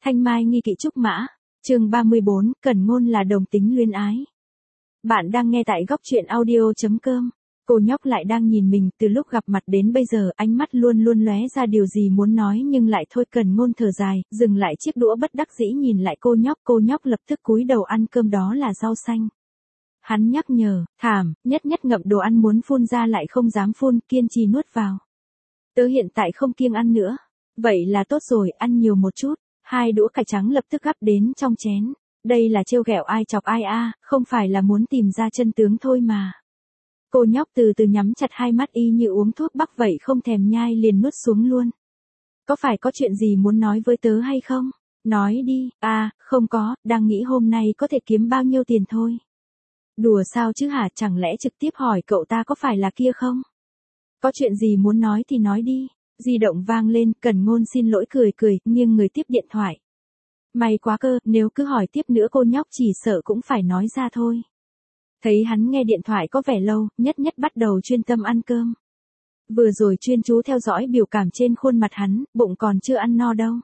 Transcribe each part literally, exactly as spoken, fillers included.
Thanh Mai nghi kỵ trúc mã, chương ba mươi bốn, Cẩn Ngôn là đồng tính luyến ái. Bạn đang nghe tại góc truyện audio chấm com. Cô nhóc lại đang nhìn mình, từ lúc gặp mặt đến bây giờ ánh mắt luôn luôn lóe ra điều gì muốn nói nhưng lại thôi. Cẩn Ngôn thở dài, dừng lại chiếc đũa bất đắc dĩ nhìn lại cô nhóc. Cô nhóc lập tức cúi đầu ăn cơm, đó là rau xanh. Hắn nhắc nhở, thảm, nhất nhất ngậm đồ ăn muốn phun ra lại không dám phun, kiên trì nuốt vào. Tớ hiện tại không kiêng ăn nữa. Vậy là tốt rồi, ăn nhiều một chút. Hai đũa cải trắng lập tức gắp đến trong chén. Đây là trêu ghẹo ai chọc ai a, à, không phải là muốn tìm ra chân tướng thôi mà. Cô nhóc từ từ nhắm chặt hai mắt y như uống thuốc bắc vậy, không thèm nhai liền nuốt xuống luôn. Có phải có chuyện gì muốn nói với tớ hay không? Nói đi. À, không có, đang nghĩ hôm nay có thể kiếm bao nhiêu tiền thôi. Đùa sao chứ hả, chẳng lẽ trực tiếp hỏi cậu ta có phải là kia không? Có chuyện gì muốn nói thì nói đi. Di động vang lên, Cẩn Ngôn xin lỗi cười cười, nghiêng người tiếp điện thoại. May quá cơ, nếu cứ hỏi tiếp nữa cô nhóc chỉ sợ cũng phải nói ra thôi. Thấy hắn nghe điện thoại có vẻ lâu, nhất nhất bắt đầu chuyên tâm ăn cơm. Vừa rồi chuyên chú theo dõi biểu cảm trên khuôn mặt hắn, bụng còn chưa ăn no đâu.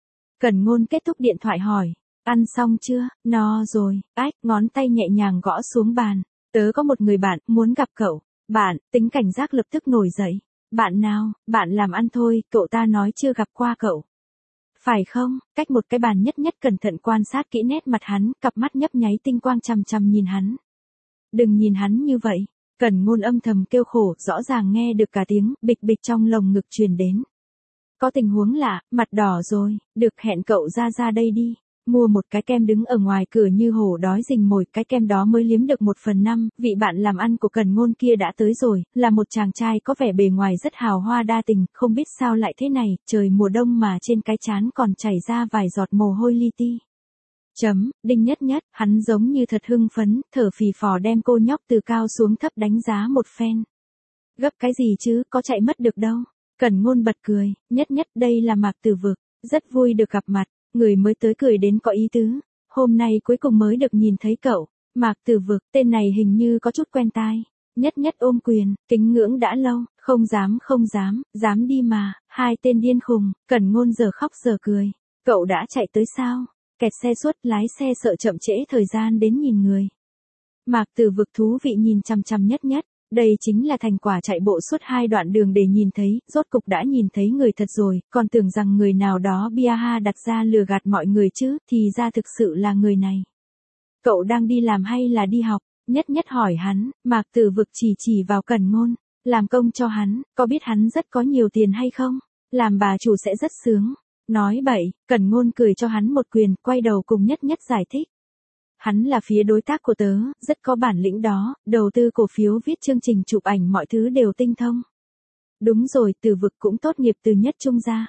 Cẩn Ngôn kết thúc điện thoại hỏi, ăn xong chưa? No rồi. Ách, ngón tay nhẹ nhàng gõ xuống bàn. Tớ có một người bạn, muốn gặp cậu. Bạn, tính cảnh giác lập tức nổi dậy. Bạn nào? Bạn làm ăn thôi, cậu ta nói chưa gặp qua cậu. Phải không? Cách một cái bàn, nhất nhất cẩn thận quan sát kỹ nét mặt hắn, cặp mắt nhấp nháy tinh quang chằm chằm nhìn hắn. Đừng nhìn hắn như vậy. Cẩn Ngôn âm thầm kêu khổ, rõ ràng nghe được cả tiếng bịch bịch trong lồng ngực truyền đến. Có tình huống lạ, mặt đỏ rồi, được hẹn cậu ra ra đây đi. Mua một cái kem đứng ở ngoài cửa như hổ đói rình mồi, cái kem đó mới liếm được một phần năm, vị bạn làm ăn của Cẩn Ngôn kia đã tới rồi, là một chàng trai có vẻ bề ngoài rất hào hoa đa tình, không biết sao lại thế này, trời mùa đông mà trên cái trán còn chảy ra vài giọt mồ hôi li ti. Chấm, đinh nhất nhất, hắn giống như thật hưng phấn, thở phì phò đem cô nhóc từ cao xuống thấp đánh giá một phen. Gấp cái gì chứ, có chạy mất được đâu. Cẩn Ngôn bật cười, nhất nhất đây là Mạc Tử Vực, rất vui được gặp mặt. Người mới tới cười đến có ý tứ. Hôm nay cuối cùng mới được nhìn thấy cậu. Mạc Tử Vực, tên này hình như có chút quen tai. Nhất nhất ôm quyền, kính ngưỡng đã lâu, không dám không dám, dám đi mà, hai tên điên khùng. Cẩn Ngôn giờ khóc giờ cười. Cậu đã chạy tới sao? Kẹt xe suốt, lái xe sợ chậm trễ thời gian đến nhìn người. Mạc Tử Vực thú vị nhìn chằm chằm nhất nhất. Đây chính là thành quả chạy bộ suốt hai đoạn đường để nhìn thấy, rốt cục đã nhìn thấy người thật rồi, còn tưởng rằng người nào đó bia ha đặt ra lừa gạt mọi người chứ, thì ra thực sự là người này. Cậu đang đi làm hay là đi học? Nhất nhất hỏi hắn. Mạc Tử Vực chỉ chỉ vào Cẩn Ngôn, làm công cho hắn, có biết hắn rất có nhiều tiền hay không? Làm bà chủ sẽ rất sướng. Nói bậy, Cẩn Ngôn cười cho hắn một quyền, quay đầu cùng nhất nhất giải thích. Hắn là phía đối tác của tớ, rất có bản lĩnh đó, đầu tư cổ phiếu, viết chương trình chụp ảnh, mọi thứ đều tinh thông. Đúng rồi, Tử Vực cũng tốt nghiệp từ nhất trung ra.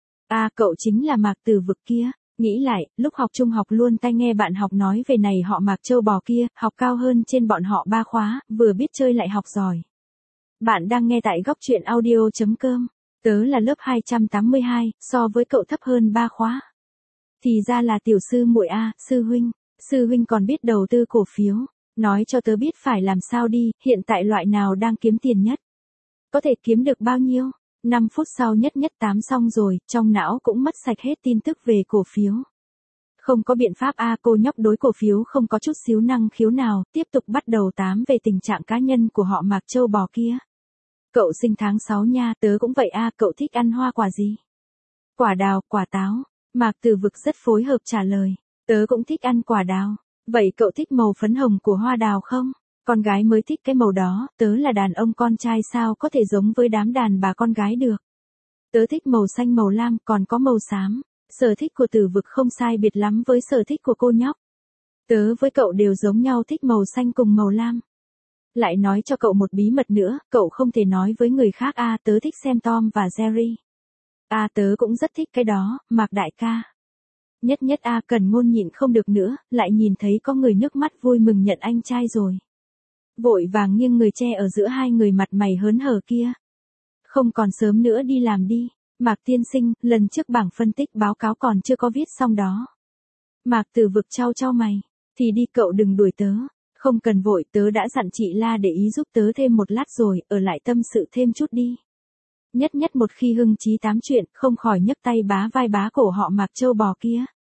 À, cậu chính là Mạc Tử Vực kia. Nghĩ lại, lúc học trung học luôn tai nghe bạn học nói về này họ Mạc châu bò kia, học cao hơn trên bọn họ ba khóa, vừa biết chơi lại học giỏi. Bạn đang nghe tại góc truyện audio chấm com. Tớ là lớp hai trăm tám mươi hai, so với cậu thấp hơn ba khóa. Thì ra là tiểu sư muội a, sư huynh. Sư huynh còn biết đầu tư cổ phiếu, nói cho tớ biết phải làm sao đi, hiện tại loại nào đang kiếm tiền nhất? Có thể kiếm được bao nhiêu? năm phút sau nhất nhất tám xong rồi, trong não cũng mất sạch hết tin tức về cổ phiếu. Không có biện pháp a, à, cô nhóc đối cổ phiếu không có chút xíu năng khiếu nào, tiếp tục bắt đầu tám về tình trạng cá nhân của họ Mạc châu bò kia. Cậu sinh tháng sáu nha, tớ cũng vậy a, à, cậu thích ăn hoa quả gì? Quả đào, quả táo. Mạc Tử Vực rất phối hợp trả lời. Tớ cũng thích ăn quả đào. Vậy cậu thích màu phấn hồng của hoa đào không? Con gái mới thích cái màu đó, tớ là đàn ông con trai sao có thể giống với đám đàn bà con gái được. Tớ thích màu xanh màu lam, còn có màu xám. Sở thích của Tử Vực không sai biệt lắm với sở thích của cô nhóc. Tớ với cậu đều giống nhau, thích màu xanh cùng màu lam. Lại nói cho cậu một bí mật nữa, cậu không thể nói với người khác a, à, tớ thích xem Tom và Jerry. À, tớ cũng rất thích cái đó, Mạc đại ca. Nhất nhất a, à, Cẩn Ngôn nhịn không được nữa, lại nhìn thấy có người nước mắt vui mừng nhận anh trai rồi. Vội vàng nghiêng người che ở giữa hai người mặt mày hớn hở kia. Không còn sớm nữa đi làm đi. Mạc tiên sinh, lần trước bảng phân tích báo cáo còn chưa có viết xong đó. Mạc Tử Vực chau chau mày. Thì đi, cậu đừng đuổi tớ. Không cần vội, tớ đã dặn chị La để ý giúp tớ thêm một lát rồi, ở lại tâm sự thêm chút đi. Nhất nhất một khi hưng chí tám chuyện, không khỏi nhấc tay bá vai bá cổ họ Mạc châu bò kia.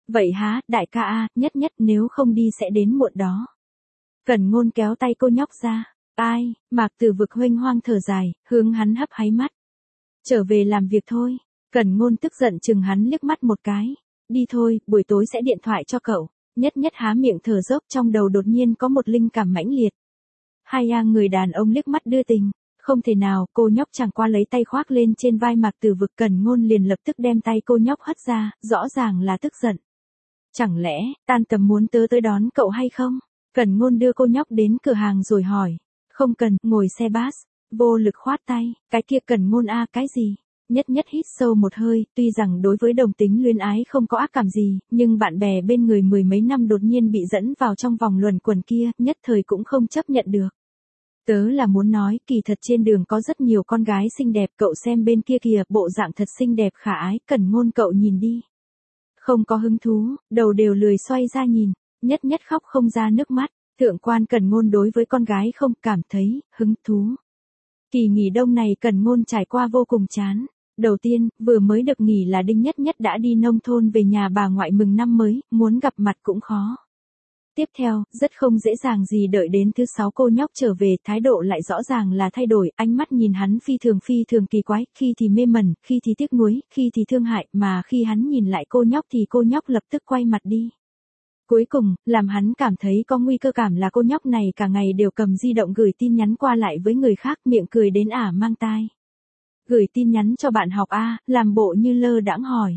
Vậy há, đại ca a, nhất nhất nếu không đi sẽ đến muộn đó. Cẩn Ngôn kéo tay cô nhóc ra. Ai, Mạc Tử Vực huênh hoang thở dài, hướng hắn hấp háy mắt. Trở về làm việc thôi. Cẩn Ngôn tức giận chừng hắn liếc mắt một cái. Đi thôi, buổi tối sẽ điện thoại cho cậu. Nhất nhất há miệng thở dốc, trong đầu đột nhiên có một linh cảm mãnh liệt. Hai a người đàn ông liếc mắt đưa tình. Không thể nào, cô nhóc chẳng qua lấy tay khoác lên trên vai Mạc Tử Vực. Cẩn Ngôn liền lập tức đem tay cô nhóc hất ra, rõ ràng là tức giận. Chẳng lẽ, tan tầm muốn tớ tới đón cậu hay không? Cẩn Ngôn đưa cô nhóc đến cửa hàng rồi hỏi. Không cần, ngồi xe bus. Vô lực khoát tay, cái kia Cẩn Ngôn a, cái gì? Nhất nhất hít sâu một hơi, tuy rằng đối với đồng tính luyến ái không có ác cảm gì, nhưng bạn bè bên người mười mấy năm đột nhiên bị dẫn vào trong vòng luẩn quẩn kia, nhất thời cũng không chấp nhận được. Tớ là muốn nói, kỳ thật trên đường có rất nhiều con gái xinh đẹp, cậu xem bên kia kìa, bộ dạng thật xinh đẹp khả ái, Cẩn Ngôn cậu nhìn đi. Không có hứng thú, đầu đều lười xoay ra nhìn, nhất nhất khóc không ra nước mắt, thượng quan Cẩn Ngôn đối với con gái không cảm thấy hứng thú. Kỳ nghỉ đông này Cẩn Ngôn trải qua vô cùng chán. Đầu tiên, vừa mới được nghỉ là Đinh Nhất Nhất đã đi nông thôn về nhà bà ngoại mừng năm mới, muốn gặp mặt cũng khó. Tiếp theo, rất không dễ dàng gì đợi đến thứ sáu cô nhóc trở về, thái độ lại rõ ràng là thay đổi, ánh mắt nhìn hắn phi thường phi thường kỳ quái, khi thì mê mẩn, khi thì tiếc nuối, khi thì thương hại, mà khi hắn nhìn lại cô nhóc thì cô nhóc lập tức quay mặt đi. Cuối cùng, làm hắn cảm thấy có nguy cơ cảm là cô nhóc này cả ngày đều cầm di động gửi tin nhắn qua lại với người khác, miệng cười đến ả mang tai. Gửi tin nhắn cho bạn học A, làm bộ như lơ đãng hỏi.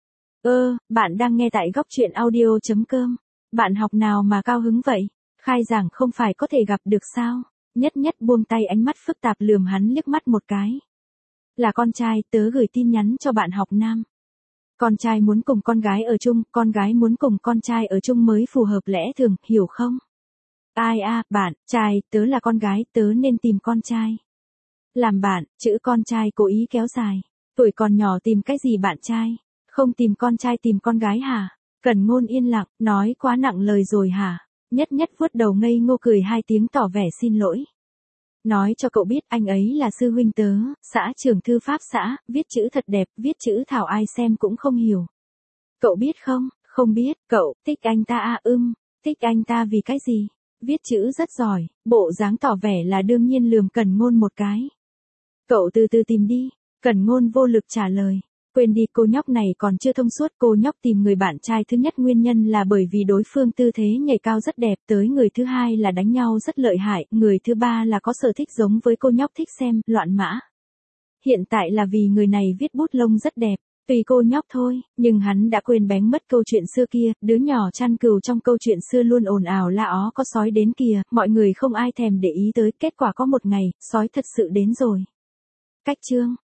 Ơ, bạn đang nghe tại góc truyện audio chấm com. Bạn học nào mà cao hứng vậy? Khai giảng không phải có thể gặp được sao? Nhất nhất buông tay, ánh mắt phức tạp lườm hắn liếc mắt một cái. Là con trai, tớ gửi tin nhắn cho bạn học nam. Con trai muốn cùng con gái ở chung, con gái muốn cùng con trai ở chung mới phù hợp lẽ thường, hiểu không? Ai a, bạn, trai, tớ là con gái, tớ nên tìm con trai. Làm bạn, chữ con trai cố ý kéo dài. Tuổi còn nhỏ tìm cái gì bạn trai? Không tìm con trai tìm con gái hả? Cẩn Ngôn yên lặng, nói quá nặng lời rồi hả? Nhất nhất vuốt đầu ngây ngô cười hai tiếng tỏ vẻ xin lỗi. Nói cho cậu biết anh ấy là sư huynh tớ, xã trưởng thư pháp xã, viết chữ thật đẹp, viết chữ thảo ai xem cũng không hiểu. Cậu biết không? Không biết, cậu, thích anh ta à ưm, thích anh ta vì cái gì? Viết chữ rất giỏi, bộ dáng tỏ vẻ là đương nhiên lườm Cẩn Ngôn một cái. Cậu từ từ tìm đi, Cẩn Ngôn vô lực trả lời. Quên đi, cô nhóc này còn chưa thông suốt, cô nhóc tìm người bạn trai thứ nhất nguyên nhân là bởi vì đối phương tư thế nhảy cao rất đẹp, tới người thứ hai là đánh nhau rất lợi hại, người thứ ba là có sở thích giống với cô nhóc thích xem, loạn mã. Hiện tại là vì người này viết bút lông rất đẹp, tùy cô nhóc thôi, nhưng hắn đã quên bén mất câu chuyện xưa kia, đứa nhỏ chăn cừu trong câu chuyện xưa luôn ồn ào la ó có sói đến kìa, mọi người không ai thèm để ý tới, kết quả có một ngày, sói thật sự đến rồi. Cách chương